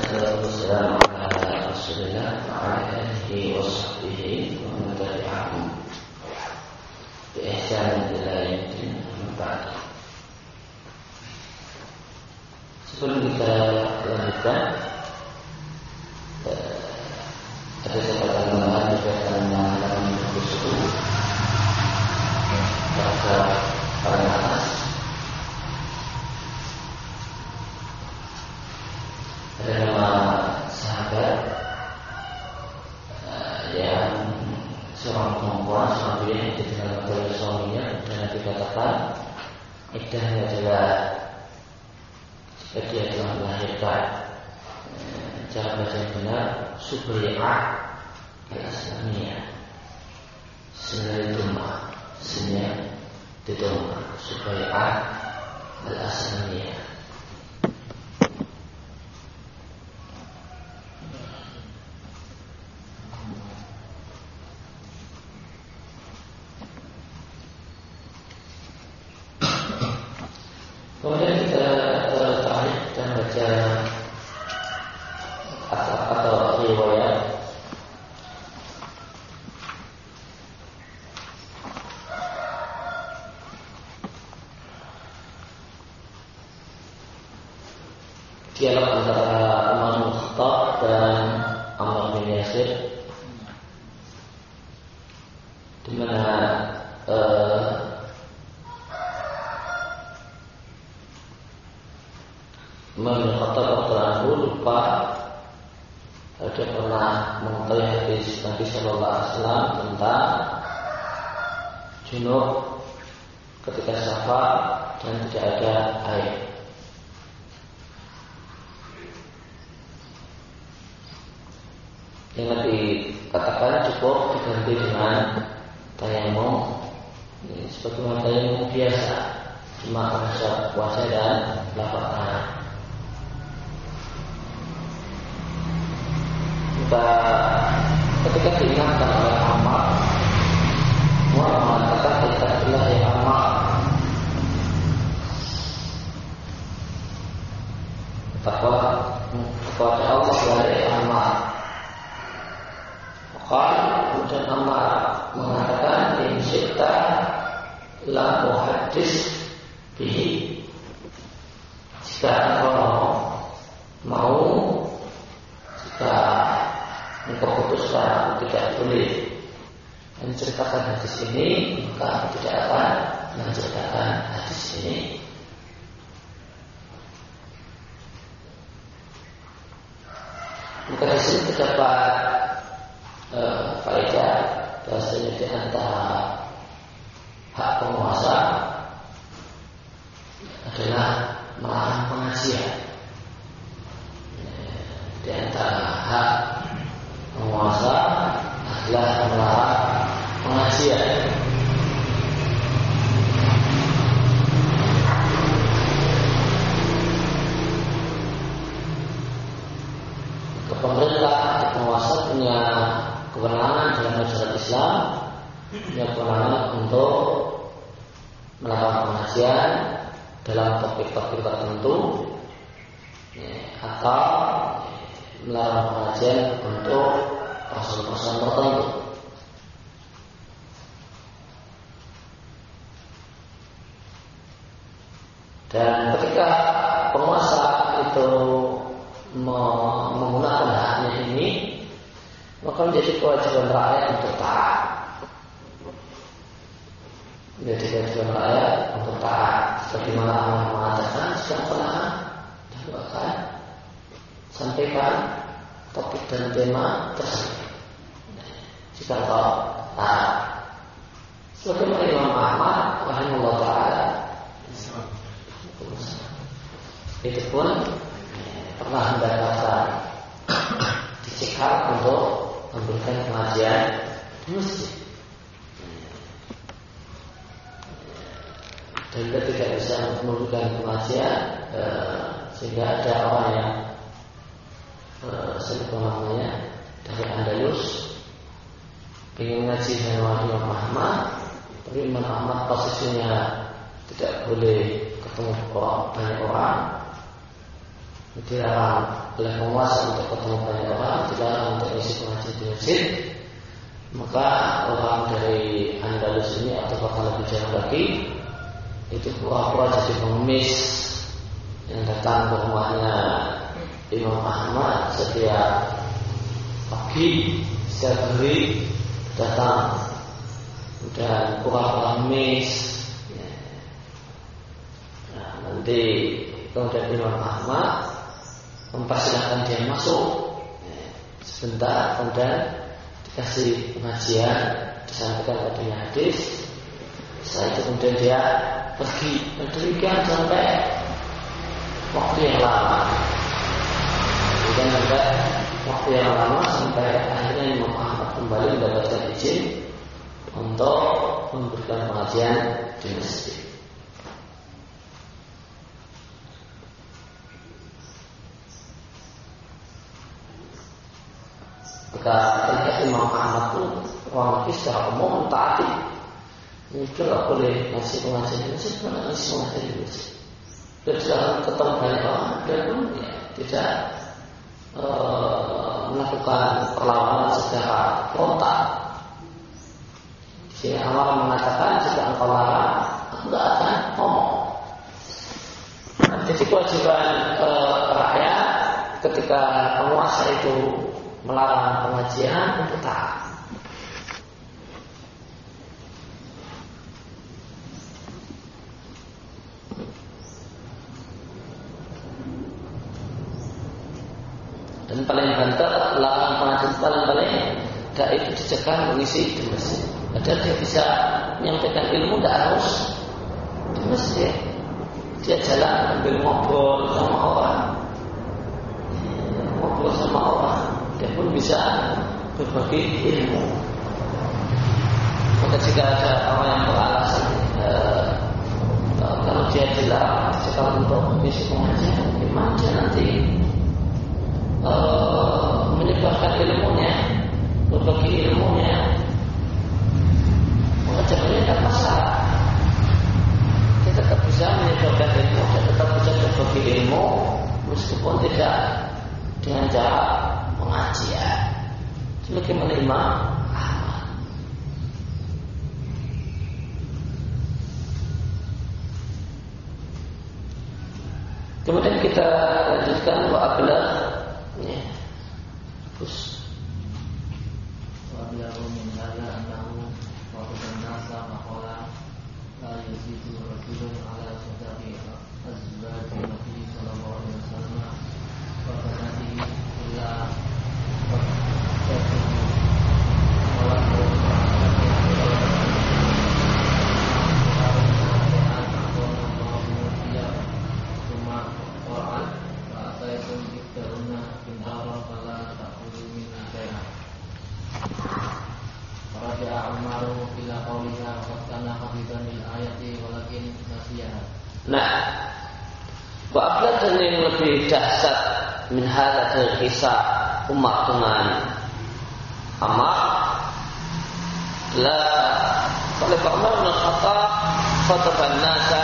Wassalam ala Rasulillah wa ala alihi wa sahbihi wa man tabi'ahum bi ihsan ila yaumil ba'd. Sebelum kita lanjutkan, ada satu tambahan berkaitan dengan buku pada atas. Ada nama sahabat yang seorang perempuan, seorang pria yang ditinggalkan oleh suaminya dan dikatakan iddahnya adalah jika dia telah melahirkan. Cara baca yang benar Subri'ah al-Aslamiyah, Sunnah Dumah, Sunnah Dumah, Subri'ah al-Aslamiyah. Kemudian kita tarik dan baca atau riwayat dialog antara Umar bin Khattab dan Ammar bin Yasir, di mana Umar bin Khattab lupa dia pernah mengetahui hadis Nabi Sallallahu Alaihi Wasallam tentang junub ketika safar dan tidak ada air. Yang Nabi katakan cukup diganti dengan tayamum, sebagaimana tayamum biasa, cuma mengusap wajah dan telapak tangan. Ketika diingatkan oleh Ammar, Umar mengatakan ittaqillah ya Ammar, takwalah kepada Allah wahai Ammar. Kemudian Ammar mengatakan in syi'ta la uhaddits bihi, jika engkau mau, jika engkau putuskan aku tidak boleh menceritakan hadis ini, maka aku tidak akan menceritakan hadis ini. Maka di sini terdapat faedah bahasanya di antara hak penguasa adalah melarang pengajian. Di antara hak penguasa adalah melarang pengajian. Pemerintah, penguasa punya kewenangan dalam masyarakat Islam, punya kewenangan untuk melakukan pengajian dalam topik-topik tertentu, atau melarang pengajian untuk persoalan-persoalan tertentu. Dan ketika penguasa itu menggunakan haknya ini, maka menjadi kewajiban rakyat untuk taat. Menjadi kewajiban rakyat untuk taat. Sebagaimana Allah mengatakan, siapa dan bahkan sampaikan topik dan tema tersebut. Jika kau taat, sebagaimana Imam Ahmad rahimahullah taala itu pun pernah mendapatkan dicekal untuk memberikan pengajian di masjid, dan dia tidak bisa memberikan pengajian sehingga ada orang yang namanya dari Andalus ingin ngaji sama Imam Ahmad, tapi Imam Ahmad posisinya tidak boleh ketemu banyak orang, dilarang oleh penguasa untuk ketemu banyak orang, dilarang untuk isi pengajian di masjid, maka orang dari Andalus ini atau bahkan lebih jauh lagi itu pura-pura jadi pengemis yang datang ke rumahnya Imam Ahmad setiap pagi, setiap hari datang dan pura-pura pengemis. Nah, nanti kemudian Imam Ahmad mempersilahkan dia masuk sebentar, kemudian dikasih pengajian, disampaikan padanya hadis. Setelah itu kemudian dia pergi, demikian sampai waktu yang lama. Kemudian sampai waktu yang lama sampai akhirnya Imam Ahmad kembali mendapatkan izin untuk memberikan pengajian di masjid. Ketika Imam Ahmad pun orang lagi secara umum mentaati, itu tidak boleh ngasih pengajian di masjid, karena ngasih pengajian di masjid. Dan dalam ketemu banyak orang, dia pun ya, tidak melakukan perlawanan secara frontal. Di sini Amar mengatakan jika engkau larang, aku tidak akan ngomong. Nah, jadi kewajiban rakyat ketika penguasa itu melarang pengajian untuk taat. Dan paling banter larangan pengajian paling tidak itu dicegah mengisi di masjid. Padahal dia bisa menyampaikan ilmu tidak harus di masjid. Dia jalan sambil ngobrol sama orang, dia pun bisa berbagi ilmu. Maka jika ada orang yang beralasan kalau dia dilarang untuk mengisi pengajian, gimana dia nanti menyebarkan ilmunya, berbagi ilmunya, maka jawabannya tidak masalah. Dia tetap bisa menyebarkan ilmu, dia tetap bisa berbagi ilmu meskipun tidak dengan cara pengajian. Sebagaimana Imam Ahmad. Kemudian kita lanjutkan wa'ablah. Ya. Terus wa'ablah min hadza annahu wa nasa maqala la yazidu rajulun ala sadaqi azwaji Nabi sallallahu alaihi wasallam wa banatihi illa Nah, wa'ablah dan yang lebih dahsyat min hadza dari kisah Umar dengan Ammar la oleh Umar bin Khattab khataban nasa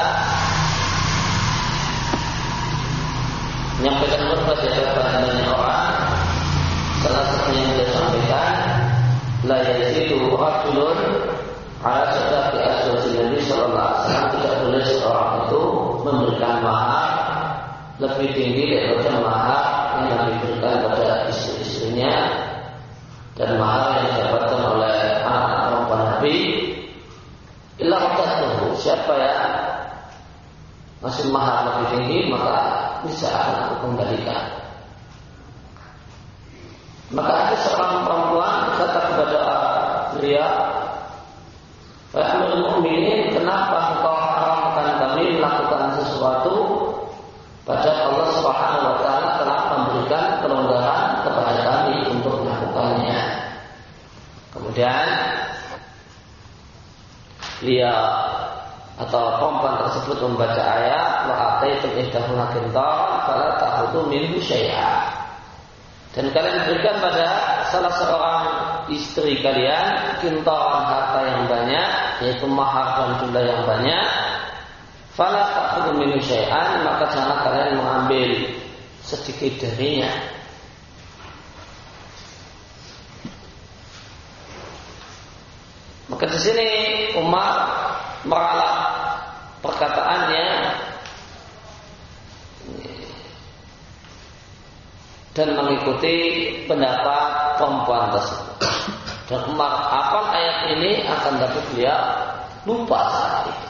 menyampaikan khutbah di hadapan banyak orang. Salah satunya yang dia sampaikan la yazidu rajulun ala sadaqi azwaji Nabi sallallahu alaihi wasallam, tidak boleh seorang itu memberikan mahar lebih tinggi daripada mahar yang Nabi berikan pada istri-istrinya dan mahar yang didapatkan oleh anak perempuan Nabi. Illa qadatuhu, siapa ya masih mahar lebih tinggi maka bisa akan aku kembalikan. Maka ada seorang perempuan kata kepada beliau, wahai Amirul Mukminin, kenapa engkau haramkan kami melakukan sesuatu padahal Allah Subhanahu wa taala telah memberikan kelonggaran kepada kami untuk melakukannya. Kemudian dia atau perempuan tersebut membaca ayat wa ataitum ihdahunna qintaran fala ta'khudhu minhu syai'a. Dan kalian berikan pada salah seorang istri kalian qintaran, harta yang banyak, yaitu mahar dan jumlah yang banyak. Fala ta'khudhu minhu syai'an, maka jangan kalian mengambil sedikit darinya. Maka di sini Umar meralat perkataannya dan mengikuti pendapat perempuan tersebut. Dan Umar hafal ayat ini akan dapat beliau lupa saat itu.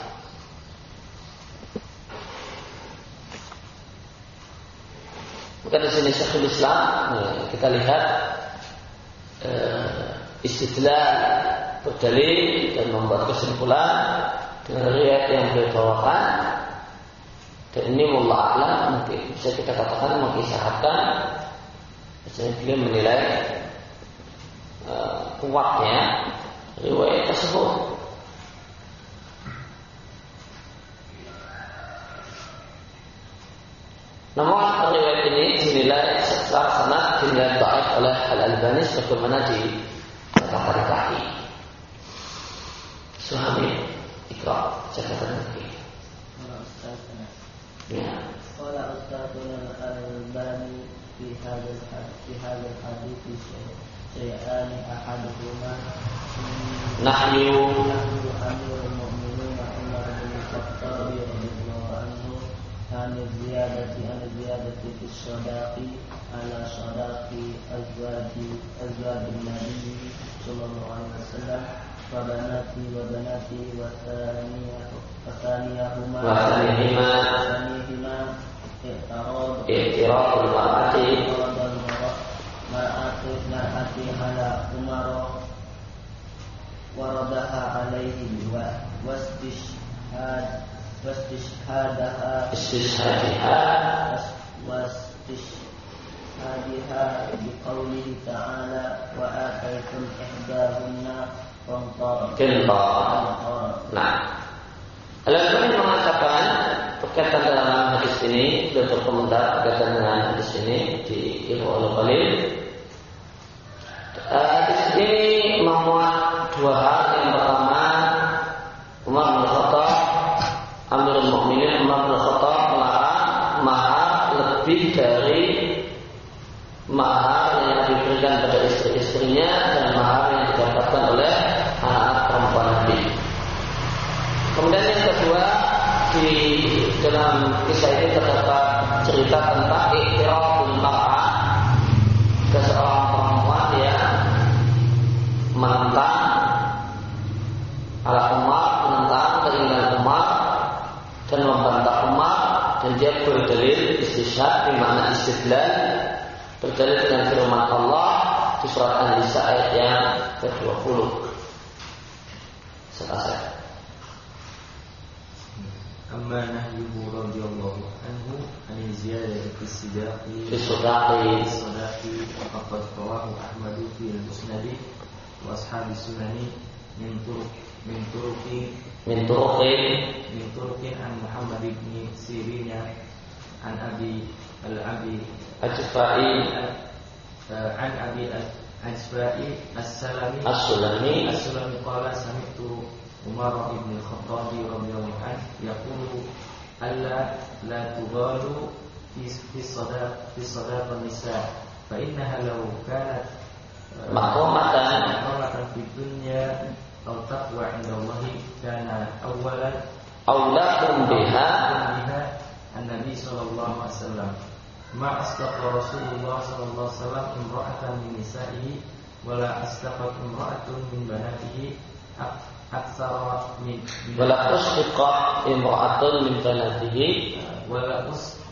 Maka di sini Syekhul Islam kita lihat istidlal, berdalil dan membuat kesimpulan dengan riwayat yang beliau bawakan. Dan ini wallahu a'lam mungkin bisa kita katakan mengisyaratkan misalnya beliau menilai kuatnya riwayat tersebut. Namun riwayat ini dinilai secara sanad dinilai dhaif oleh Al-Albani sebagaimana dikatakan tadi. Suhami Iqra catatan lagi. Ya. Qala Ustadzuna Al-Albani fi hadzal hadits syai'an ahaduhuma Nahyu Amirul Mu'minin Umar bin Khattab radhiyallahu anhu an ziyadati fi sadaqi ala sadaqi azwajin Nabi sallallahu alaihi wasallam wa banati wa thaniyahuma i'tiraful mar'ati ala Umar waradaha alaihi واستشهادها بقوله تعالى وآتيتم إحداهن قنطارا. Nah, Al-Albani mengatakan berkaitan dalam hadis ini, beliau berkomentar berkaitan dengan hadis ini di Irwaul Ghalil. Hadis ini memuat dua hal. Yang pertama, Umar bin Khattab, Amirul Mukminin Umar bin Khattab melarang mahar lebih dari mahar yang diberikan pada istri-istrinya dan mahar yang didapatkan oleh anak perempuan Nabi. Kemudian yang kedua, di dalam kisah ini terdapat cerita tentang i'tiraful mar'ah, seorang perempuan yang menentang ala Umar, menentang keinginan Umar dan membantah Umar, dan dia berdalil istishhad, bermakna istidlal, berdalil dengan firman Allah di surat An-Nisa ayat yang ke-20. Selesai. Amma nahyuhu radhiyallahu anhu an ziyadati fi sadaqi faqad rawahu Ahmad fi al-Musnad wa ashab sunani min turuqi an Muhammad ibn Sirin an Abi Ajfa'i as-Sulami qala sami'tu Umar ibn Khattab radhiyallahu anhu yaqulu alla la tughalu fi sadaq nisa fa innaha law kanat mahramatan fi dunya aw taqwa 'inda Allah kana awwalan biha an-nabi sallallahu alaihi wasallam ma astaqa Rasulullah sallallahu alaihi wasallam imra'atan min nisa'ihi wa la astaqat imra'atun min banatihi aksara min wala usdiqat imra'atun min banatihi wala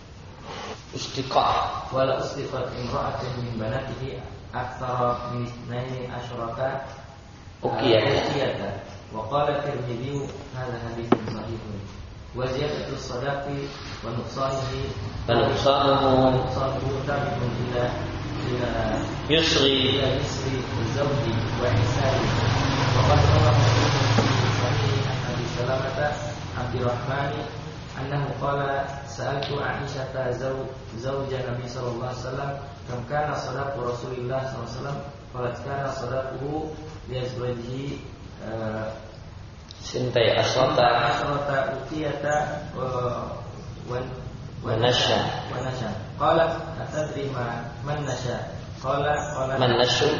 usdiqat imra'atun min banatihi aksara min ithnaini asyrata uqiyata wa qala Tirmidzi hadha haditsun sahihun wa ziyadatu sadaqi wa nuqsanuhu tabi'un ila yusri zawji wa ihsani wa qad rawahu Abi Salamah Abdurrahman annahu qala sa'altu Aisyah zawja Nabi sallallahu alaihi wasallam kam kana sadaqu Rasulillah sallallahu alaihi wasallam qalat kana sadaquhu li azwajihi sintai asrata utiyata wa nasha Qalat atadri man nasya? Qalat man nasyu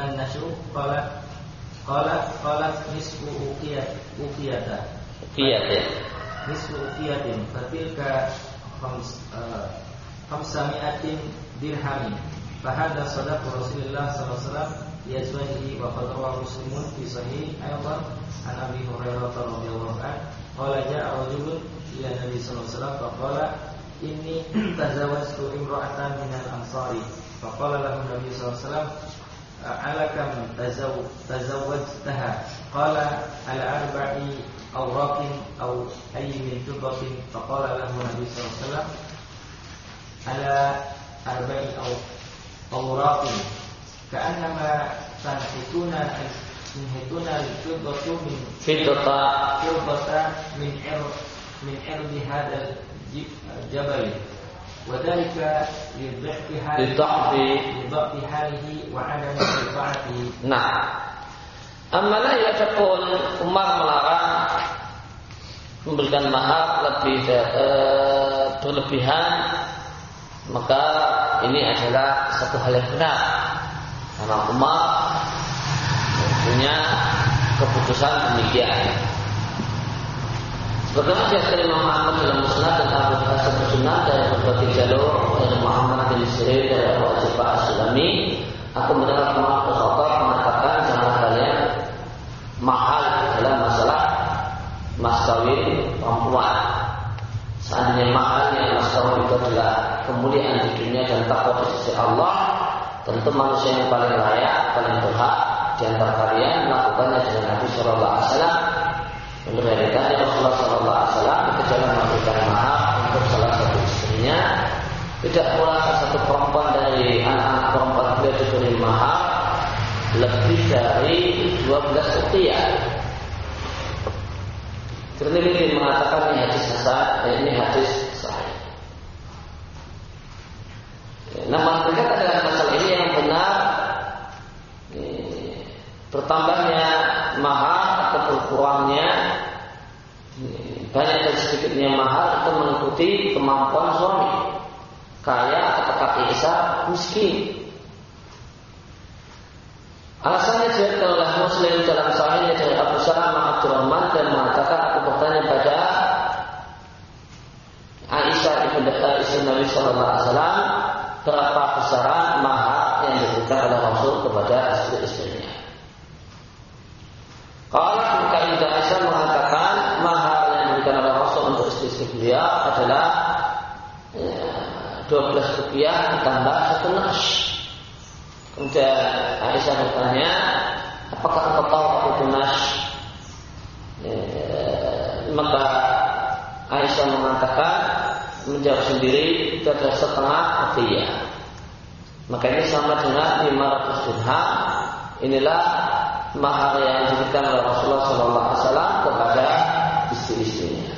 qalat nisfu uqiyata. Nisfu uqiyatin fatilka khamsami'atin dirhamin. Fahadha sadaqu Rasulullah sallallahu alaihi wasallam liazwajihi wa qad rawahu Muslimun fi sahih aydan an Abi Hurairah radhiyallahu anhu qala ja'a rajulun ila Nabi sallallahu alaihi wasallam faqala inni tazawwajtu imra'atan minal ansari faqala lahu Nabi sallallahu alaihi wasallam alakam tazawwajtaha qala ala arba'i awraqin aw ayyin tubatin faqala lahu Nabi sallallahu alaihi wasallam ala arba'i awraqin ka'annama tanhituna al-fiddatu min min irdi hadal jabal wa dhalika lidhaqi halihi wa adami manfaatihi. Nah, amala yaqul Umar melarang memberikan mahar lebih berlebihan, maka ini adalah satu hal yang benar karena Umar punya keputusan demikian. Bagaimana diatur Imam Ahmad dalam Musnad dan Abu Hasan Sunnah dari berbagai jalur dari Muhammad bin Sirin dari Abu Ayyub As-Sulami, aku mendengar Umar bin Khattab mengatakan jangan kalian mahal dalam masalah mas kawin perempuan. Seandainya mahalnya mas kawin itu adalah kemuliaan di dunia dan takwa di sisi Allah, tentu manusia yang paling layak, paling berhak di antara kalian melakukannya dengan Nabi Sallallahu Alaihi Wasallam. Menurut dari Rasulullah Sallallahu Alaihi Wasallam ketika memberikan mahar untuk salah satu istrinya, tidak pula satu perempuan dari anak-anak perempuan beliau diberi mahar lebih dari 12 uqiyah. Tirmidzi mengatakan ini hadis hasan, ini hadis sahih. Namun berkaitan dengan masalah ini yang benar, bertambahnya mahar atau berkurangnya banyak dan sedikitnya mahar itu mengikuti kemampuan suami, kaya atau fakir, miskin. Alasannya diriwayatkan oleh Muslim dalam sahihnya dari Abu Salamah Abdurrahman dan mengatakan, aku bertanya pada Aisyah istri Nabi Sallallahu Alaihi Wasallam, berapa besaran mahar yang diberikan oleh Rasul kepada istri-istrinya. Kalau ketika Aisyah mengatakan mahar yang diberikan oleh Rasul untuk istri-istri beliau adalah 12 rupiah ditambah 1 nas. Kemudian Aisyah bertanya, apakah engkau tahu apa itu nas? Maka Aisyah mengatakan, menjawab sendiri, itu adalah setengah rupiah. Maka ini sama dengan 500 dirham. Inilah mahar yang diberikan oleh Rasulullah SAW kepada istri-istrinya.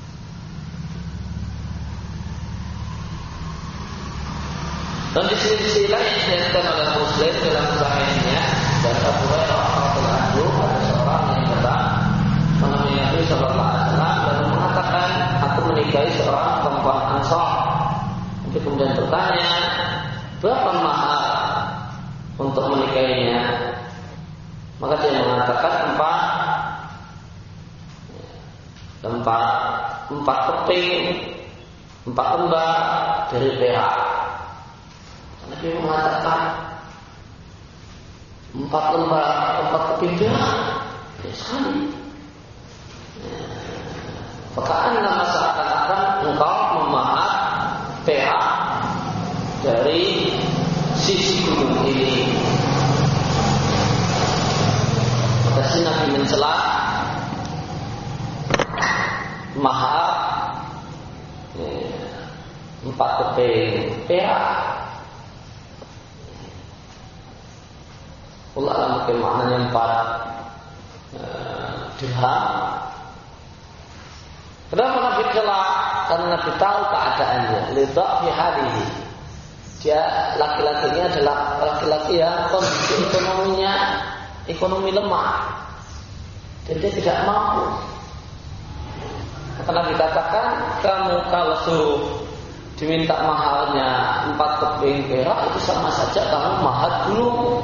Dan di sisi lain disebutkan oleh Muslim dalam sahihnya dan Abu Hurairah radhiyallahu anhu, ada seorang yang datang menemui Nabi sallallahu alaihi wasallam dan mengatakan, aku menikahi seorang perempuan Ansar. Nabi kemudian bertanya, berapa mahar untuk menikahinya? Maka dia mengatakan 4 keping, 4 lembar dari perak. Nabi mengatakan 4 lembar, 4 keping perak, sekali. Pekaan nama seakan-akan engkau memahar perak dari sisi gunung ini. Maka si Nabi mencela mahar 4 keping perak. Allah alam mungkin maknanya 4 dirham. Kenapa Nabi celak? Karena Nabi tahu keadaannya. Lidha fi halihi. Dia laki-lakinya adalah laki-laki yang kondisi ekonomi lemah. Dan dia tidak mampu. Karena dikatakan kamu kalau suruh diminta maharnya 4 keping perak, itu sama saja kamu mahar gunung.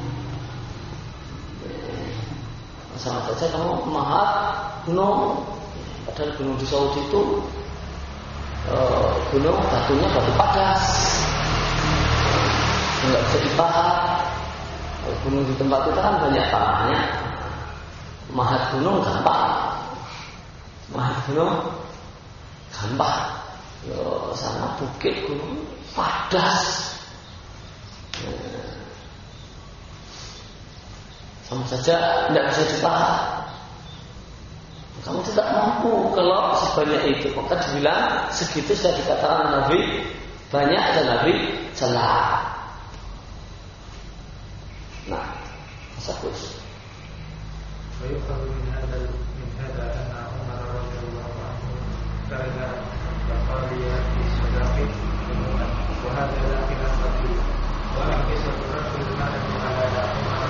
Sama saja kamu mahar gunung. Padahal gunung di Saudi itu gunung batunya batu padas, nggak bisa dibahas. Kalau gunung di tempat kita kan banyak tanahnya. Mahar gunung gampang, mahar gunung gampang. Sama bukit gunung padas, sama saja tidak bisa dibahas. Kamu tidak mampu kalau sebanyak itu. Maka dibilang segitu sudah dikatakan Nabi banyak dan Nabi celah. Nah, satu. ويؤخذ من هذا أن عمر رضي الله عنه كان بقاليا في صداقه عموما وهذا لا خلاف فيه ولا قصة رجل المال على عمر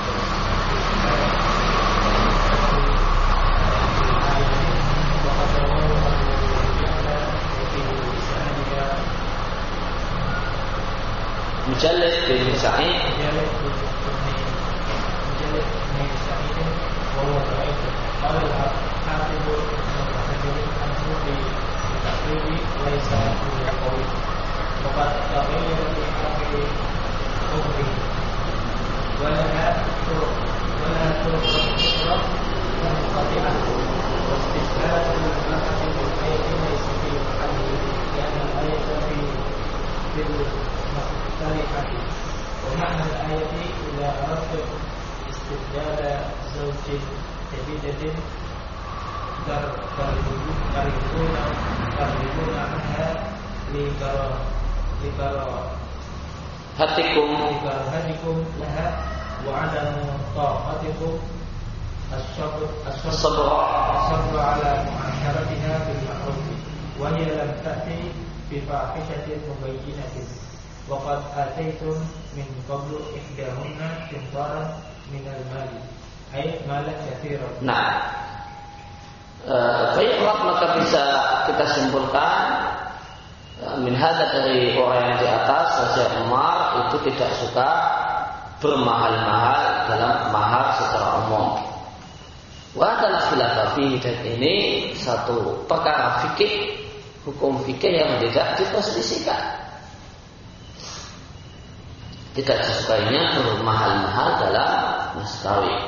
وقد رواه في لسانها مجلد بن سعيد وهو ضعيف. قال الحافظ عنه في التقريب ليس قوي وقد تغير في آخر عمره ولها طرق أخرى منقطعة واستشهاد المرأة بالآية ليس في محله لأن الآية في المختلفة ومعنى الآية إذا أردت استبدال زوج جديدة ترغبون عنها لكراهتكم لها وعدم طاقتكم الصبر على معاشرتها بالمعروف وهي لم تأتي بفاحشة مبينة وقد آتيتم من قبل إحداهن قنطارا من المال أي مالا كثيرا. Nah, baiklah, maka bisa kita simpulkan min hadza dari orang yang di atas, Raja Umar itu tidak suka bermahal-mahal dalam mahar secara umum. Wa adalah khilaf fihi, dan ini satu perkara fikih, hukum fikih yang tidak diperselisihkan. Tidak disukainya bermahal-mahal dalam mas kawin.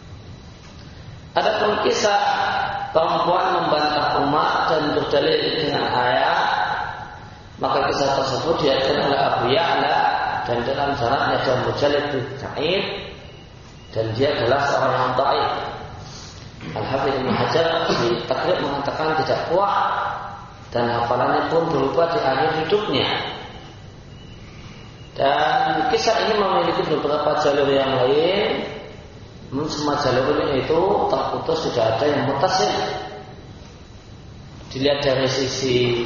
Adapun kisah perempuan membantah Umar dan berdalil dengan ayat, maka kisah tersebut diajarkan oleh Abu Ya'la dan dalam sanadnya ada Mujallid bin Sa'id dan dia adalah seorang yang dhaif. Al-Hafidz Ibnu Hajar di Taqrib mengatakan tidak kuat dan hafalannya pun berubah di akhir hidupnya. Dan kisah ini memiliki beberapa jalur yang lain. Semua jalurnya itu terputus, tidak ada yang mutasil. Dilihat dari sisi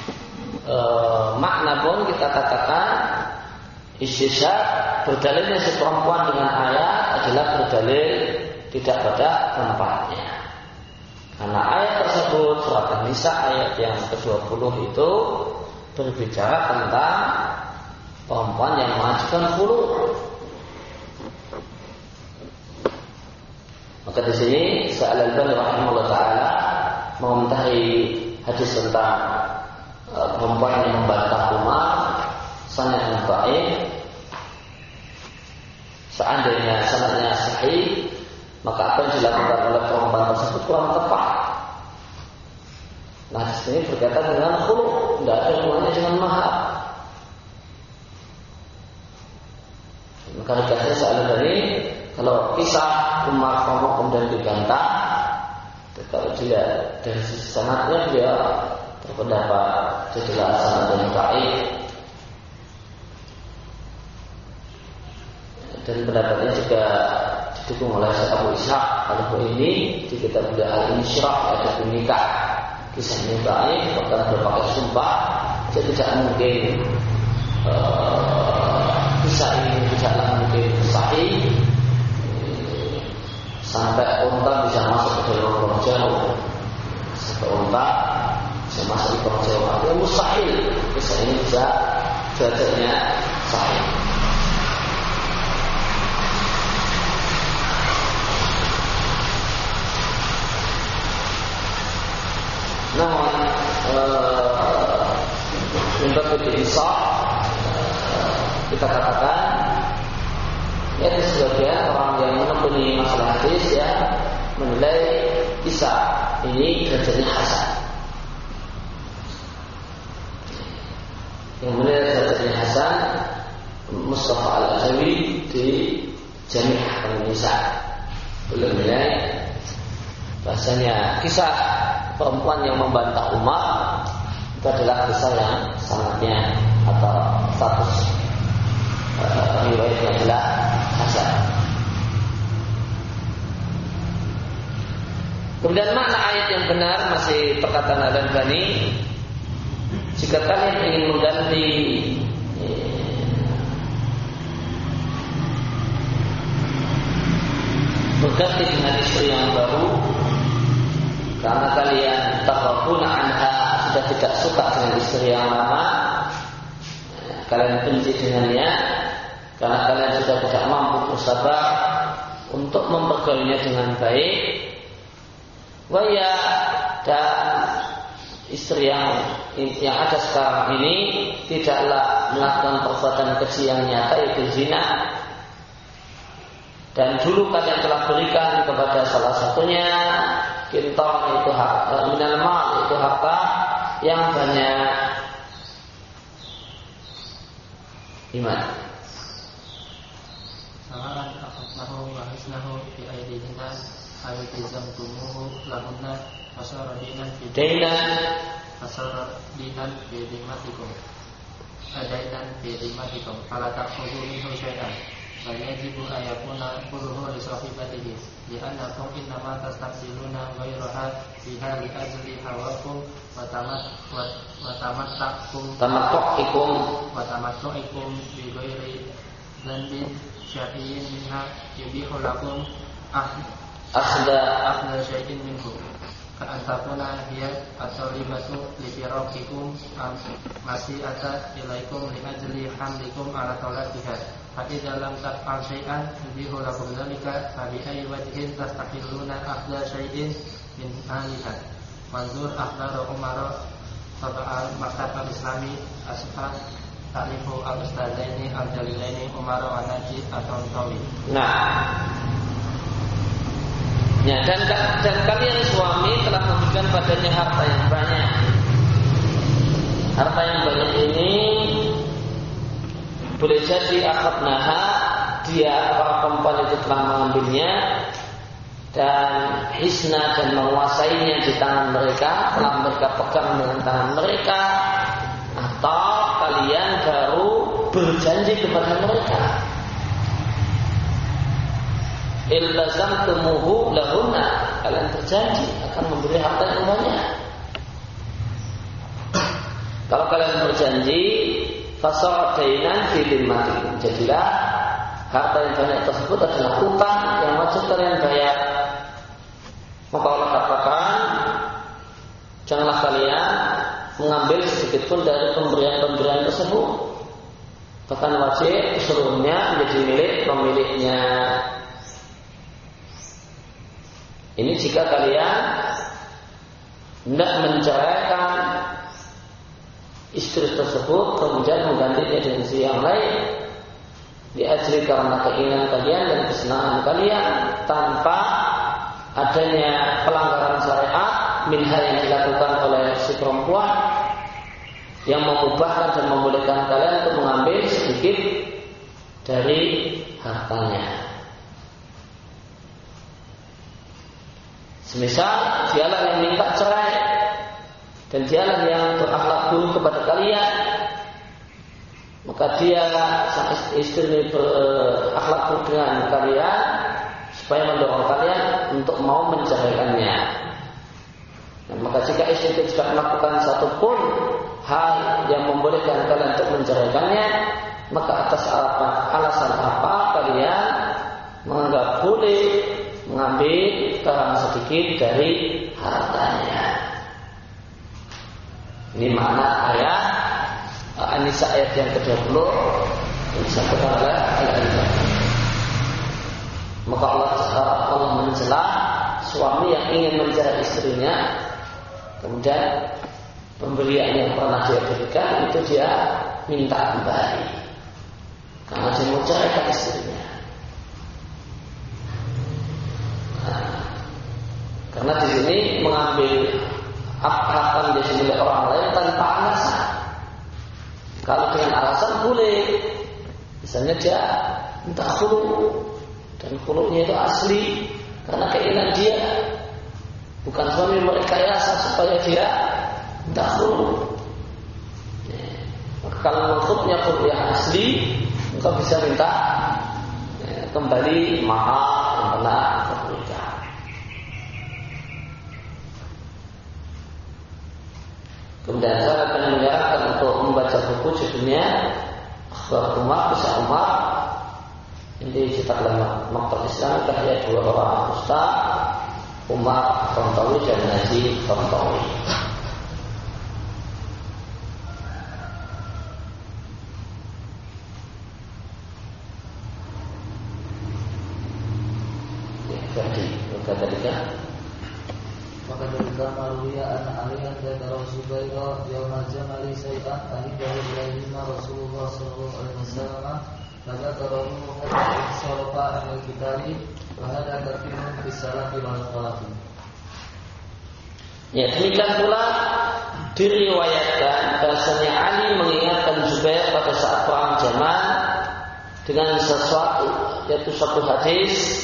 makna pun kita katakan istishhad berdalilnya si perempuan dengan ayat adalah berdalil tidak pada tempatnya. Karena ayat tersebut surat An-Nisa ayat yang ke-20 itu berbicara tentang perempuan yang mengajukan khulu. Maka di sini Al-Albani rahimahullah taala mementahi hadis tentang perempuan yang membantah Umar sanadnya baik. Seandainya sanadnya sahih, maka apa yang dilakukan oleh perempuan tersebut kurang tepat. Nah, di sini berkaitan dengan khulu, tidak ada hubungannya dengan mahar. Maka ringkasnya Al-Albani, kalau kisah Umar kemudian dibantah, kalau dia dari sisi sanadnya dia berpendapat jelas sanad yang baik, dan pendapatnya juga didukung oleh Abu Ishaq Al-Huwaini di kitab Al-Insyirah ada nikah. Kisahnya baik, bahkan berpakai sumpah, jadi tidak mungkin kisah ini tidaklah mungkin sahih sampai unta bisa masuk ke dalam lubang jauh. Sampai unta bisa masuk ke lubang jauh. Itu mustahil kisah ini bisa derajatnya sahih. Namun untuk insaf kita katakan ya sebagian orang yang menekuni masalah hadis ya menilai kisah ini derajatnya hasan. Yang menilai derajatnya hasan Mustafa Al-Azawi di Jami'ah Al-Nisa beliau menilai bahasanya kisah perempuan yang membantah Umar itu adalah kisah yang sangatnya atau status riwayatnya adalah hasan. Kemudian makna ayat yang benar masih perkataan Al-Albani, jika kalian ingin berganti dengan istri yang baru karena kalian takhafuna anha, sudah tidak suka dengan istri yang lama, kalian benci dengannya karena kalian sudah tidak mampu bersabar untuk mempergaulinya dengan baik. Waya, dan istri yang ada sekarang ini tidaklah melakukan perbuatan keji yang nyata, yaitu zina. Dan dulu kalian telah berikan kepada salah satunya kintar, itu minal mal, itu harta yang banyak. Iman. Samaan akhnahu wa hisnahu fi aydihina ayu tizamtumuhu lahunna fasara dinan fi dimatikum adainan fi dimatikum fala ta'khudhu minhu syai'an bal yajibu ayakuna kulluhu li sahibatihi li'annakum innama tastabdiluna ghayraha biha li ajli hawakum wa tamattu'ikum bi ghairi dhanbin syai'in minha yubihu lakum akhda syai'in minhu ka'antakuna hiya atau libatu lifirakikum masih ada ilaikum li ajli hamlikum ala tolatiha fa'idha lam taf'al syai'an yubihu lakum dhalika fabi ayyi wajhin tastahilluna akhda syai'in min ahliha manzur akhbar umara taba'al maktab al-islami asfad ta'rifu al-ustazaini al-jalilaini umara wa najib atau tawi. Nah, ya, dan kalian suami telah memberikan padanya harta yang banyak. Harta yang banyak ini boleh jadi akhadnaha, dia para perempuan itu telah mengambilnya, dan hisna, dan menguasainya di tangan mereka, telah mereka pegang dengan tangan mereka, atau kalian baru berjanji kepada mereka. Iltazamtumuhu lahunna, kalian berjanji akan memberi harta yang banyak. Kalau kalian berjanji, fasadainan fi dimatikum, jadilah harta yang banyak tersebut adalah utang yang wajib kalian bayar. Maka Allah katakan, janganlah kalian mengambil sedikit pun dari pemberian-pemberian tersebut, bahkan wajib seluruhnya menjadi milik pemiliknya. Ini jika kalian hendak menceraikan istri tersebut kemudian menggantinya dengan istri yang lain, diajari karena keinginan kalian dan kesenangan kalian tanpa adanya pelanggaran syariat minha yang dilakukan oleh si perempuan yang memubahkan dan membolehkan kalian untuk mengambil sedikit dari hartanya. Semisal dialah yang minta cerai dan dialah yang berakhlak buruk kepada kalian, maka dia sang istri ini berakhlak buruk dengan kalian supaya mendorong kalian untuk mau menceraikannya. Dan maka jika istri itu tidak melakukan satu pun hal yang membolehkan kalian untuk menceraikannya, maka atas alasan apa kalian menganggap boleh mengambil barang sedikit dari hartanya. Ini makna ayat An-Nisa ayat yang ke-20 disampaikan oleh Al-Albani. Maka Allah mencela suami yang ingin mencari istrinya, kemudian pemberian yang pernah dia berikan itu dia minta kembali karena dia mau ceraikan istrinya. Karena di sini mengambil hak yang dimiliki orang lain tanpa alasan. Kalau dengan alasan boleh, misalnya dia minta khulu, dan khulunya itu asli karena keinginan dia, bukan suami merekayasa supaya dia minta khulu. Maka kalau maksudnya khulu yang asli, maka bisa minta kembali mahar yang pernah diberikan. Kemudian saya akan menyarankan untuk membaca buku judulnya Akhbar Umar, Kisah Umar. Ini cetak dalam Maktab Islam karya dua orang ustaz, Umar Tontowi dan Najib Tontowi. Jadi, tadi kan. Maka dari Maruya anak Alihan dan Rasulullah Yawma Jamali Sayyidah Ahibah Ibrahimah Rasulullah SAW Maka terahu Muhammad Salafah Al-Kitari Wahada Kafimun Bisalam Bimal-Khalafi. Ya, demikian pula diriwayatkan bahasanya Ali mengingatkan Zubair pada saat perang Jamal dengan sesuatu, yaitu satu hadis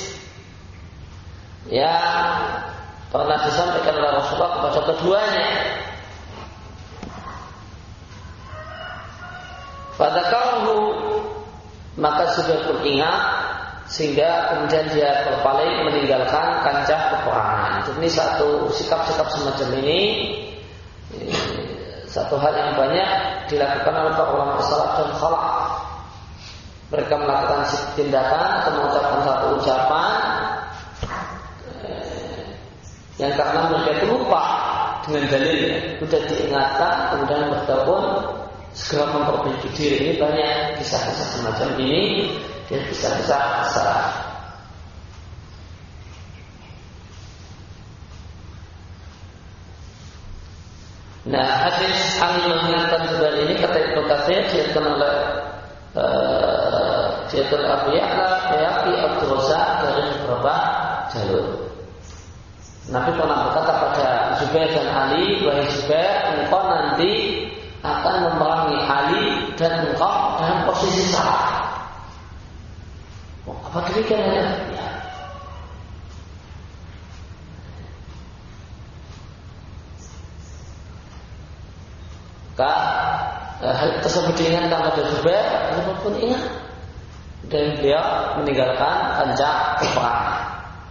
yang pernah disampaikan oleh Rasulullah kepada keduanya. Pada kaummu maka sudah beringat sehingga kemudian dia berpaling meninggalkan kancah peperangan. Ini satu sikap-sikap semacam ini, satu hal yang banyak dilakukan oleh para ulama salaf dan khalaf. Mereka melakukan tindakan atau mengucapkan satu ucapan yang karena mereka itu lupa dengan dalilnya, sudah diingatkan kemudian bertahun segera memperbaiki diri. Ini banyak kisah-kisah semacam ini dan kisah-kisah salah. Nah, hadis Ali mengingatkan Zubair ini kata Ibnu Katsir diatkan oleh Abu Ya'la, Bayhaqi, Abdul Razak dari beberapa jalur. Nabi pernah berkata pada Zubair dan Ali, wahai Zubair, engkau nanti akan memerangi Ali dan engkau dalam posisi salah. Apa demikian ya? Hal tersebut diingatkan pada Zubair, Zubair pun ingat dan beliau meninggalkan kancah peperangan.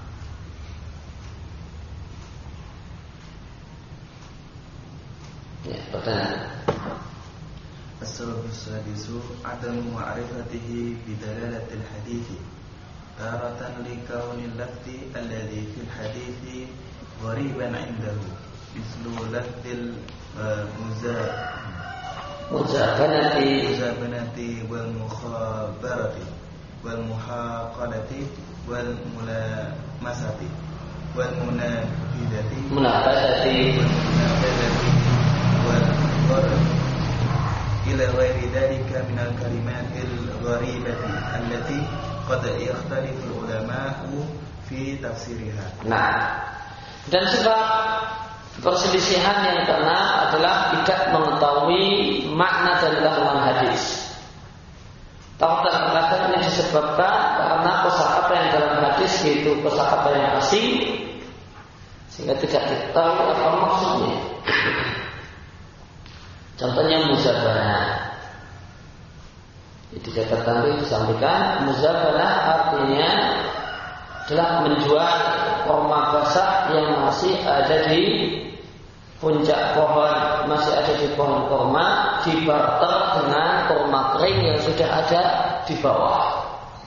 Ya, pertanyaan. As-sabab as-sadisu adamu ma'rifatihi bidalalatil hadithi taratan li kaunil lafzi alladhi fil hadithi ghariban indahu mislu lafzil muzabanati wal mukhabarati wal muhaqalati wal mulamasati wal munafidati إلى غير ذلك من الكلمات الغريبة التي قد يختلف العلماء في تفسيرها. Nah, dan sebab perselisihan yang kena adalah tidak mengetahui makna dari lafaz hadis. Terkadang ini disebabkan karena kosakata yang dalam hadis yaitu kosakata yang asing sehingga tidak diketahui apa maksudnya. Contohnya muzabanah. Itu catatan itu disampaikan. Muzabanah artinya adalah menjual kurma basah yang masih ada di puncak pohon, masih ada di pohon kurma, dibarter dengan kurma kering yang sudah ada di bawah.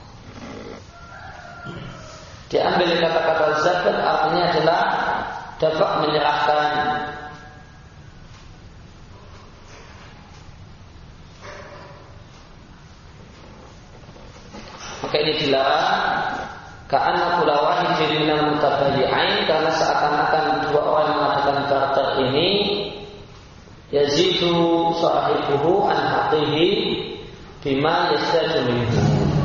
Diambil kata-kata zakat artinya adalah dapat menyerahkan. Maka ini dilarang karena kula wahidin minal mutabayyi'ain, karena seakan-akan dua orang yang mengadakan barter ini yazidu sahibuhu an haqqihi bima yastaju minhu.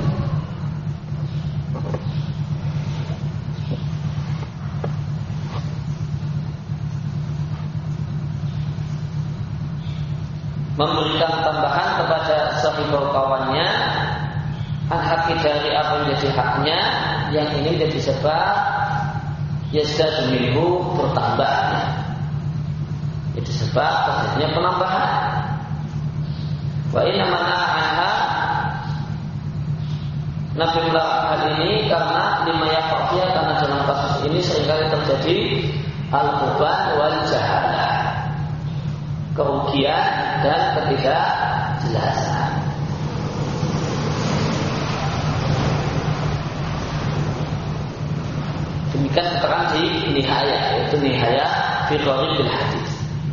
Memberikan tambahan kepada sahibul kawannya hak dari apa yang jadi haknya, yang ini jadi sebab yasdadu minhu bertambahnya, itu sebab terjadinya penambahan. Wa inna mana'aha Nabi melakukan hal ini karena lima yaqafiyah, karena dalam kasus ini seringkali terjadi al-quban wal jahalah, kerugian dan ketidakjelasan. Demikian keterangan di nihayah, yaitu nihayah fi gharibil hadis.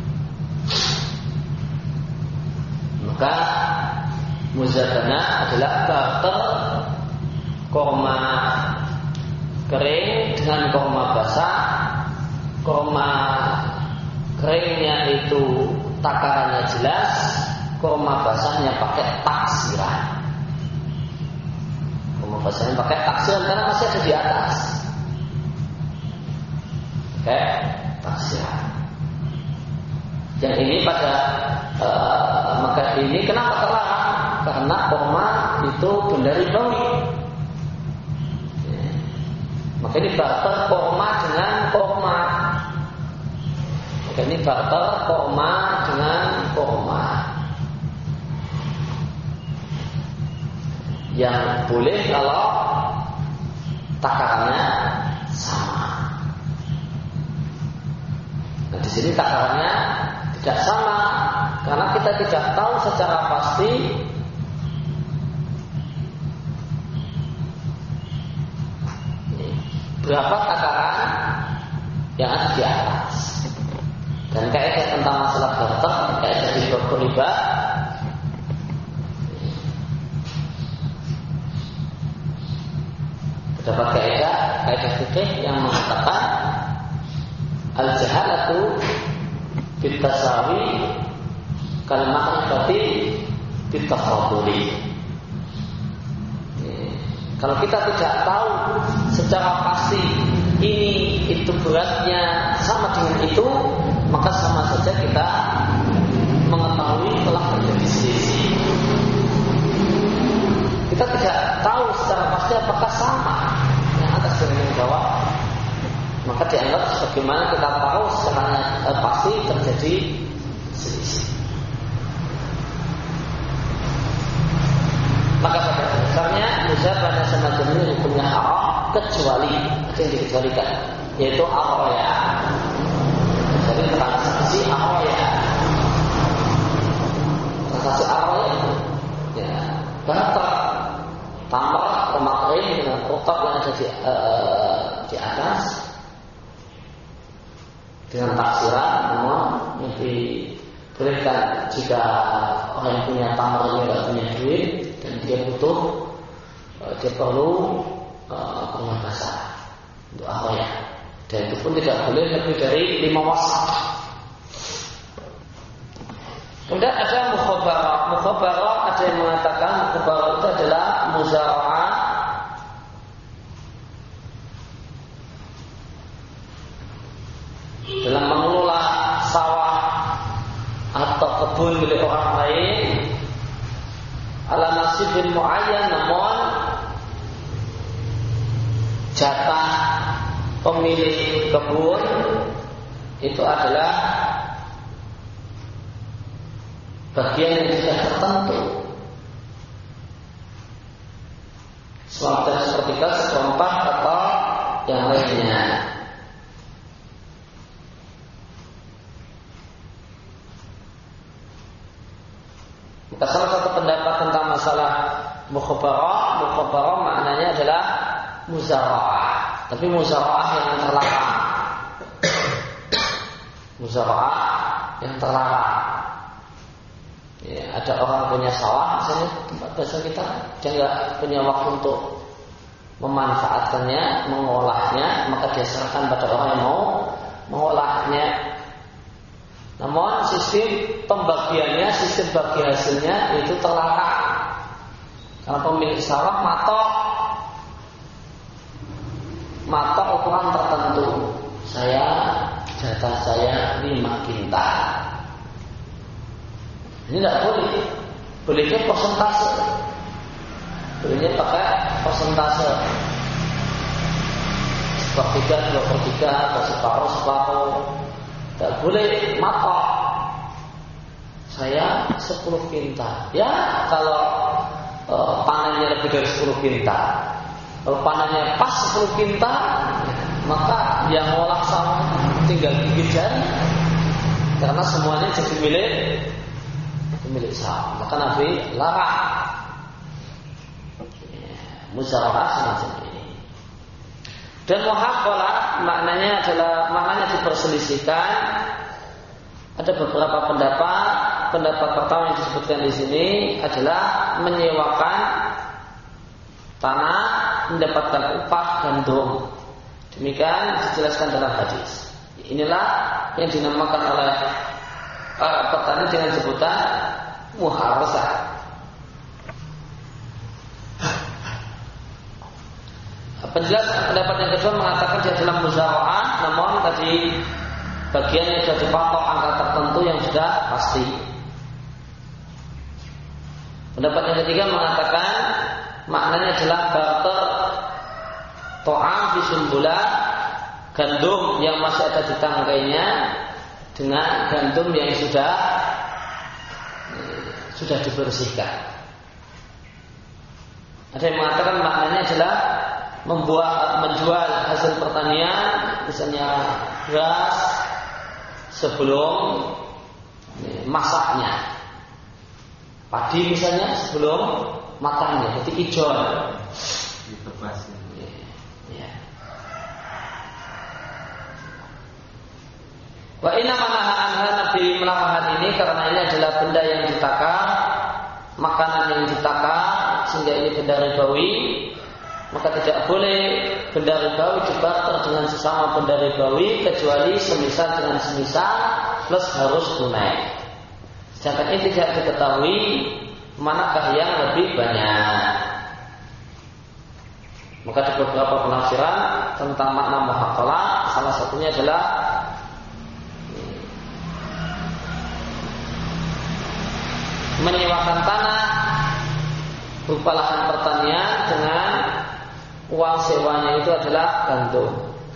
Maka muzabana adalah barter korma kering dengan korma basah. Korma keringnya itu takarannya jelas, korma basahnya pakai taksiran. Korma basahnya pakai taksiran karena masih ada di atas. Taksiran. Yang ini pada maka ini kenapa terlarang? Karena korma itu benda ribawi. Maka ini barter korma dengan korma. Maka ini barter korma dengan korma. Yang boleh kalau takarannya sama. Nah, di sini takarannya tidak sama karena kita tidak tahu secara pasti berapa takaran yang ada di atas. Dan kaidah tentang masalah barter, kaidah di riba, terdapat kaidah fikih yang mengatakan al-jahalatu bitasawi kal ma'rifati bitafaduli. Kalau kita tidak tahu secara pasti ini itu beratnya sama dengan itu, maka sama saja kita mengetahui telah terjadi selisih. Kita tidak tahu secara pasti apakah sama yang atas dengan yang bawah, maka dianggap sebagaimana kita tahu secara pasti terjadi selisih. Maka pada dasarnya muzabana semacam ini hukumnya haram kecuali ada yang dikecualikan, yaitu arroya. Jadi transaksi arroya, transaksi arroya itu ya barter tambah pemakaian dengan kotak yang ada di atas dengan taksiran, namun yang dibolehkan jika orang yang punya tamar ini tidak punya duit dan dia butuh, dia perlu korma basah untuk arroya, dan itu pun tidak boleh lebih dari 5 wasak. Kemudian ada mukhabarah. Mukhabarah ada yang mengatakan mukhabarah itu adalah muzara'ah dalam mengelola sawah atau kebun milik orang lain ala nasibin muayyan, namun jatah pemilik kebun itu adalah bagian yang sudah tertentu, sepertiga, seperempat atau yang lainnya. Maka salah satu pendapat tentang masalah mukhabarah maknanya adalah muzara'ah, tapi muzara'ah yang terlarang. Muzara'ah yang terlarang. Ya. ada orang punya sawah, misalnya tempat bahasa kita, dia nggak punya waktu untuk memanfaatkannya, mengolahnya, maka dia serahkan pada orang yang mau mengolahnya. Namun sistem pembagiannya, sistem bagi hasilnya itu terlarang. Karena pemilik sawah matok ukuran tertentu. Jatah saya 5 kintal. Ini tidak boleh. Bolehnya persentase. Bolehnya pakai persentase. 1/3, 2/3, atau separuh. Tidak boleh matok. Saya 10 kintal. Ya, kalau panennya lebih dari 10 kintal. Kalau panennya pas 10 kintal, maka yang ngolah sawah tinggal gigit jari. Karena semuanya jadi milik sawah. Maka Nabi larang musyawarah semacam ini. Dan muhaqalah maknanya diperselisihkan. Ada beberapa pendapat. Pendapat pertama yang disebutkan di sini adalah menyewakan tanah mendapatkan upah gandum. Demikian dijelaskan dalam hadis. Inilah yang dinamakan oleh petani dengan sebutan muharasah. Pendapat yang kedua mengatakan dia adalah muzaraah, namun tadi bagiannya sudah dipatok angka tertentu yang sudah pasti. Pendapat yang ketiga mengatakan maknanya adalah barter to'am fi sumbulah, gandum yang masih ada di tangkainya dengan gandum yang sudah dibersihkan. Ada yang mengatakan maknanya adalah menjual hasil pertanian, misalnya beras sebelum masaknya, padi misalnya sebelum matangnya, jadi ijon. Wa inna manaha anha, Nabi melarang ini karena ini adalah benda yang ditakar, makanan yang ditakar, sehingga ini benda ribawi. Maka tidak boleh benda ribawi dibarter dengan sesama benda ribawi kecuali semisal dengan semisal plus harus tunai. Sedangkan ini tidak diketahui manakah yang lebih banyak. Maka di beberapa penafsiran tentang makna muhaqalah, salah satunya adalah menyewakan tanah berupa lahan pertanian dengan uang sewanya itu adalah gandum.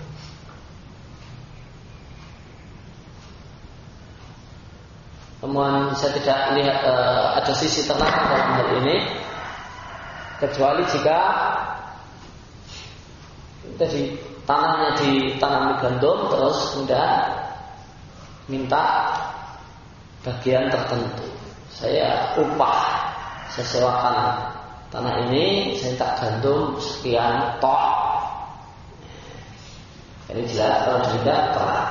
Namun saya tidak lihat ada sisi terlarang dalam hal ini, kecuali jika jadi tanahnya ditanami gandum terus kemudian minta bagian tertentu. Saya upah, saya sewakan tanah ini, saya minta gandum sekian tok. Ini jelas kalau tidak terang.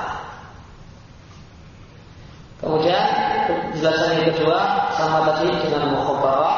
Kemudian penjelasan yang kedua sama tadi dengan mukhabarah.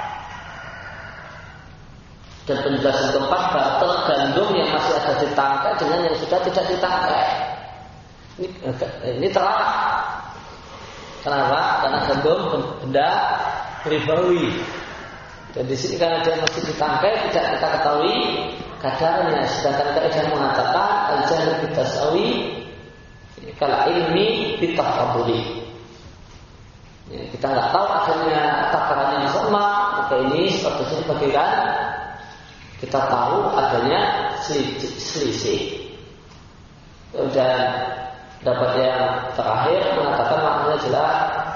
Dan penjelasan keempat barter gandum yang masih ada di tangkai dengan yang sudah tidak ditangkai. Ini terlarang. Kenapa? Karena gandum benda ribawi. Dan di sini karena dia masih ditangkai tidak kita ketahui kadarnya. Sedangkan kaidah mengatakan al-jahlu bitasawi kal ilmi bitaqabuli. Kita nggak tahu adanya takaran yang sama, maka ini statusnya bagaikan kita tahu adanya selisih. Dan dapat yang terakhir mengatakan maknanya adalah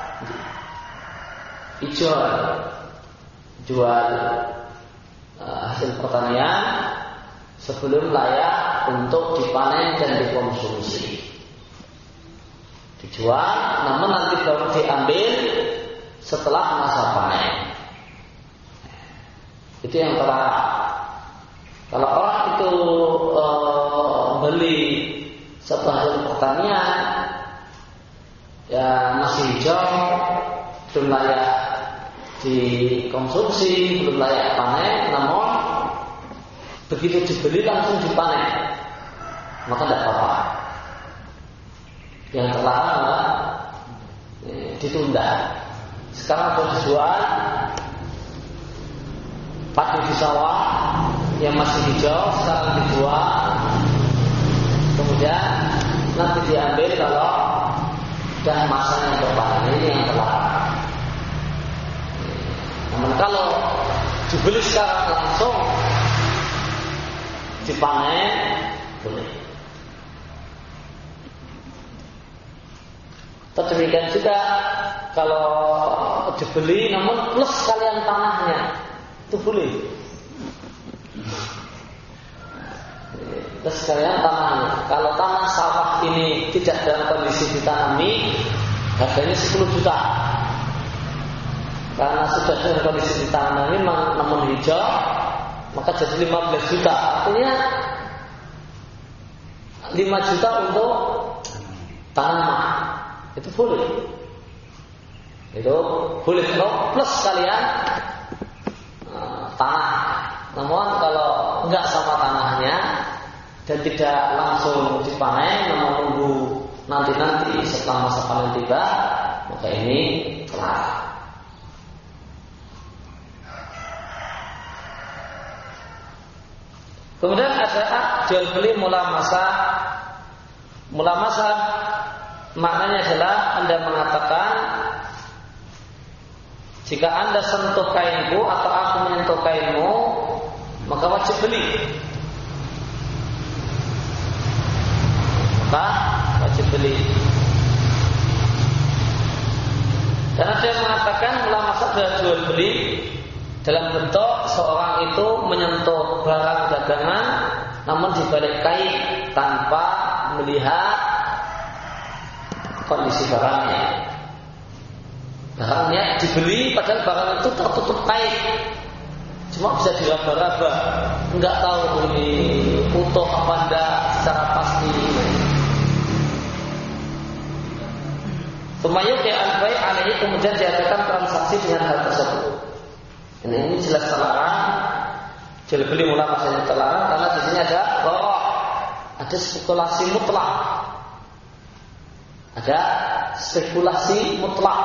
jual hasil pertanian sebelum layak untuk dipanen dan dikonsumsi. Dijual, namun nanti baru diambil setelah masa panen. Itu yang terlarang. Kalau orang itu beli satu hasil pertanian ya masih hijau, belum layak dikonsumsi, belum layak panen, namun begitu dibeli langsung dipanen, maka tidak apa-apa. Yang terlarang adalah ditunda. Sekarang sudah dijual padi di sawah yang masih hijau, sekarang dijual, kemudian nanti diambil kalau sudah masanya berpanen, ini yang terlarang. Namun kalau dibeli sekarang langsung dipanen, boleh. Demikian juga kalau dibeli namun plus sekalian tanahnya, itu boleh. Plus sekalian tanahnya. Kalau tanah sawah ini tidak dalam kondisi ditanami, harganya 10 juta. Karena sudah dalam kondisi ditanami namun hijau, maka jadi 15 juta. Artinya 5 juta untuk tanaman. Itu boleh. Itu boleh plus sekalian tanah. Namun kalau enggak sama tanahnya dan tidak langsung dipanen, namun menunggu nanti setelah masa panen tiba, maka ini terlarang. Kemudian ada jual beli mula masa maknanya adalah Anda mengatakan, jika Anda sentuh kainku atau aku menyentuh kainmu, maka wajib beli. Maka wajib beli. Dan ada yang mengatakan mula masa adalah jual beli dalam bentuk seorang itu menyentuh barang dagangan namun dibalik kain tanpa melihat kondisi barangnya. Barangnya dibeli padahal barang itu tertutup kain, cuma bisa diraba-raba, enggak tahu ini utuh apa enggak secara pasti. Semayuk ya al-bai' alaihi, kemudian diadakan transaksi dengan hal tersebut. Ini jelas terlarang. Jual beli mula masanya terlarang karena di sini ada gharar, ada spekulasi mutlak. Ada spekulasi mutlak.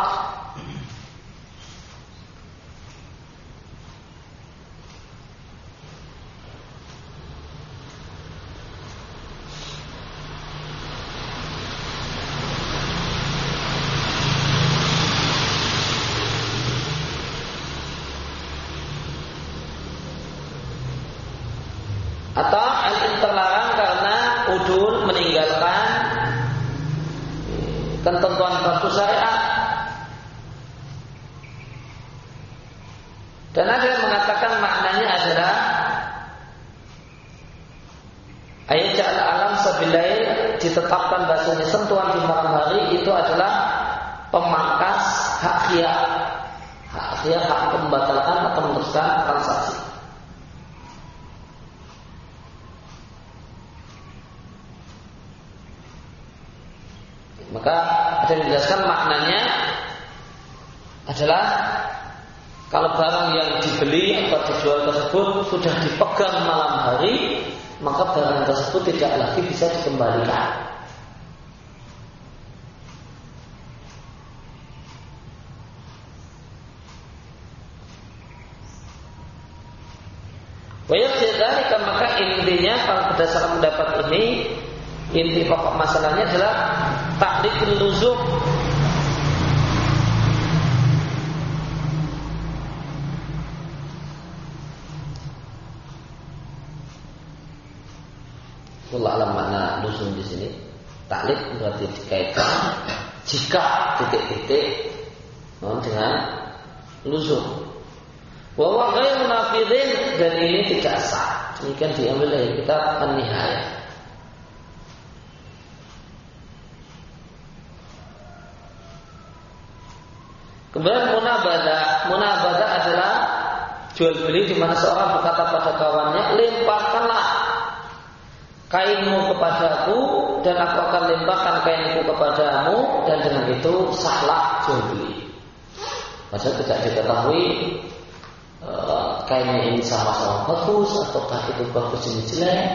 Atau al-in terlarang karena udun meninggalkan ketentuan baku syariat. Dan ada yang mengatakan maknanya adalah ayat ja'al alam sabilail, ditetapkan bahasanya sentuhan di malam hari itu adalah pemangkas hak khiyar. Hak khiyar, hak membatalkan atau meneruskan transaksi. Maka ada yang menjelaskan maknanya adalah kalau barang yang dibeli atau dijual tersebut sudah dipegang malam hari, maka barang tersebut tidak lagi bisa dikembalikan. Wayaktidzalika, maka intinya kalau berdasarkan pendapat ini, inti pokok masalahnya adalah takliful luzum. Wallahu alam makna luzum di sini. Taklif berarti dikaitkan jika titik-titik dengan luzum. Wa huwa ghairu nafidhin, dan ini tidak sah. Demikian diambil dari kitab An-Nihayah. Kemudian munabadah adalah jual beli di mana seorang berkata pada kawannya, limpahkanlah kainmu kepadaku dan aku akan limpahkan kainku kepadamu, dan dengan itu sahlah jual beli. Padahal tidak diketahui kainnya ini sama-sama bagus ataukah itu bagus ini jelek.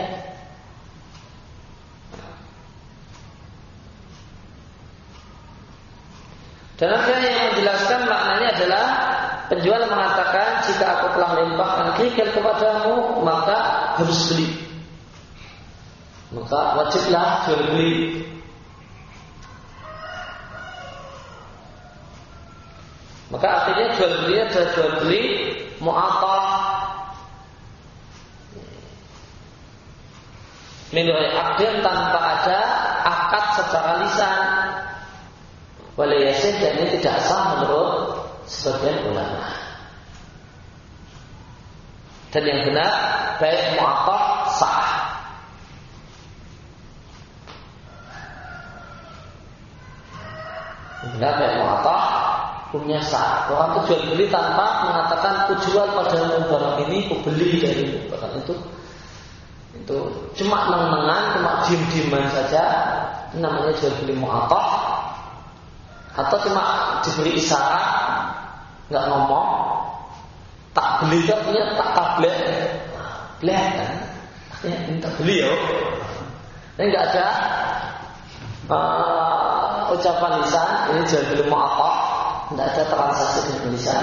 Dan ada yang menjelaskan maknanya adalah penjual mengatakan jika aku telah melimpahkan kerikil kepadamu maka harus beli, maka wajiblah jual beli. Maka artinya jual beli adalah jual beli mu'athah menurut akad tanpa ada akad secara lisan. Walayasih dan ini tidak sah menurut sebagian ulama. Dan yang benar baik mu'athah sah. Yang benar baik mu'athah hukumnya sah. Orang itu jual beli tanpa mengatakan ku jual padamu barang ini, ku beli dari barang itu cuma neng-nengan, cuma diem-dieman saja, namanya jual beli mu'athah. Atau cuma diberi isyarat, nggak ngomong, tak beli itu artinya tak tablet, blek kan? Artinya ini tak beli ya. Ini nggak ada ucapan lisan, ini jual beli mu'athah, nggak ada transaksi dengan lisan.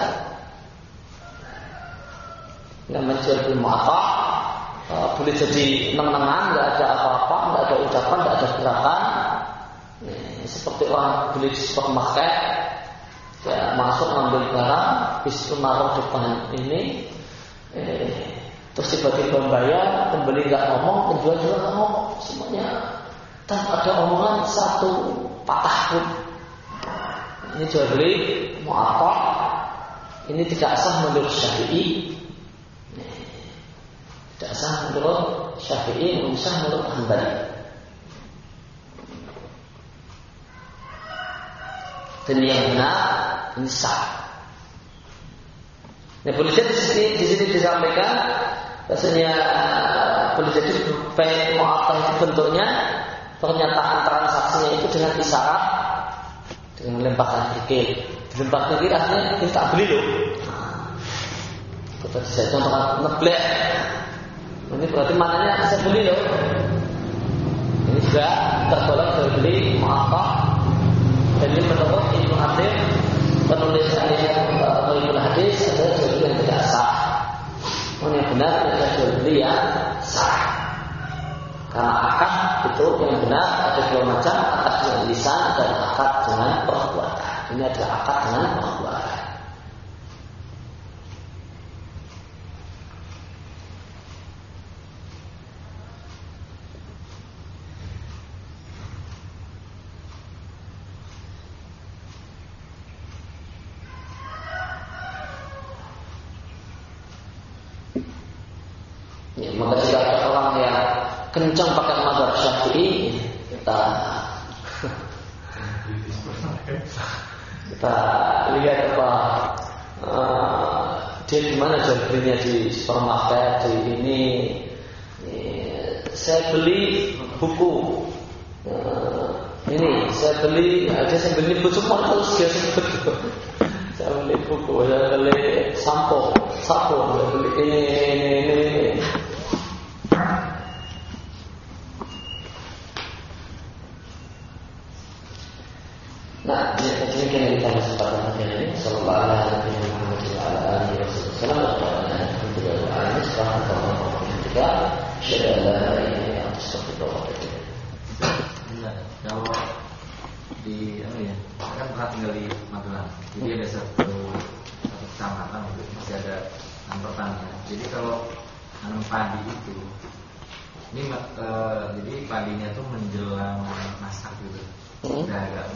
Namanya jual beli mu'athah, boleh jadi neng-nengan, nggak ada apa-apa, nggak ada ucapan, nggak ada gerakan. Seperti orang beli di supermarket, ya, masuk ngambil barang, habis itu naruh depan ini, terus tiba-tiba bayar, pembeli nggak ngomong, penjual juga nggak ngomong, semuanya tanpa ada omongan satu patah pun. Ini jual beli mu'athah, ini tidak sah menurut Syafi'i, tidak sah menurut Syafi'i, sah menurut Hanbali. Dan yang benar ini sah. Nah, boleh jadi di sini disampaikan rasanya boleh jadi baik mu'athah itu bentuknya pernyataan transaksinya itu dengan isyarat, dengan lempakan kerikil. Dilempar kerikil artinya ini tak beli loh. Kita bisa contohkan ngeblek. Ini berarti maknanya saya beli loh. Ini juga tergolong jual beli mu'athah. Dan ini menurut Ibnu Hatim, penulis Ibnu Hadis adalah jual beli yang tidak sah. Yang benar adalah jual beli yang sah. Karena akad itu yang benar ada dua macam, akad dengan lisan dan akad dengan perbuatan. Ini adalah akad dengan perbuatan. Ya, maka jika ada orang yang kencang pakai mazhab Syafi'i, kita lihat apa dia gimana jual belinya di supermarket di ini. Saya beli buku ini, saya beli buku semua terus dia sebut. Saya beli buku, saya beli sampo, saya beli ini. Nah, ini yang kita kesempatan hari ini. Sallallahu alaihi Kalau di kan pernah tinggal di Magelang, jadi ada satu kecamatan masih ada pertanian. Jadi kalau tanam padi itu, ini jadi padinya tuh menjelang masak gitu. Udah agak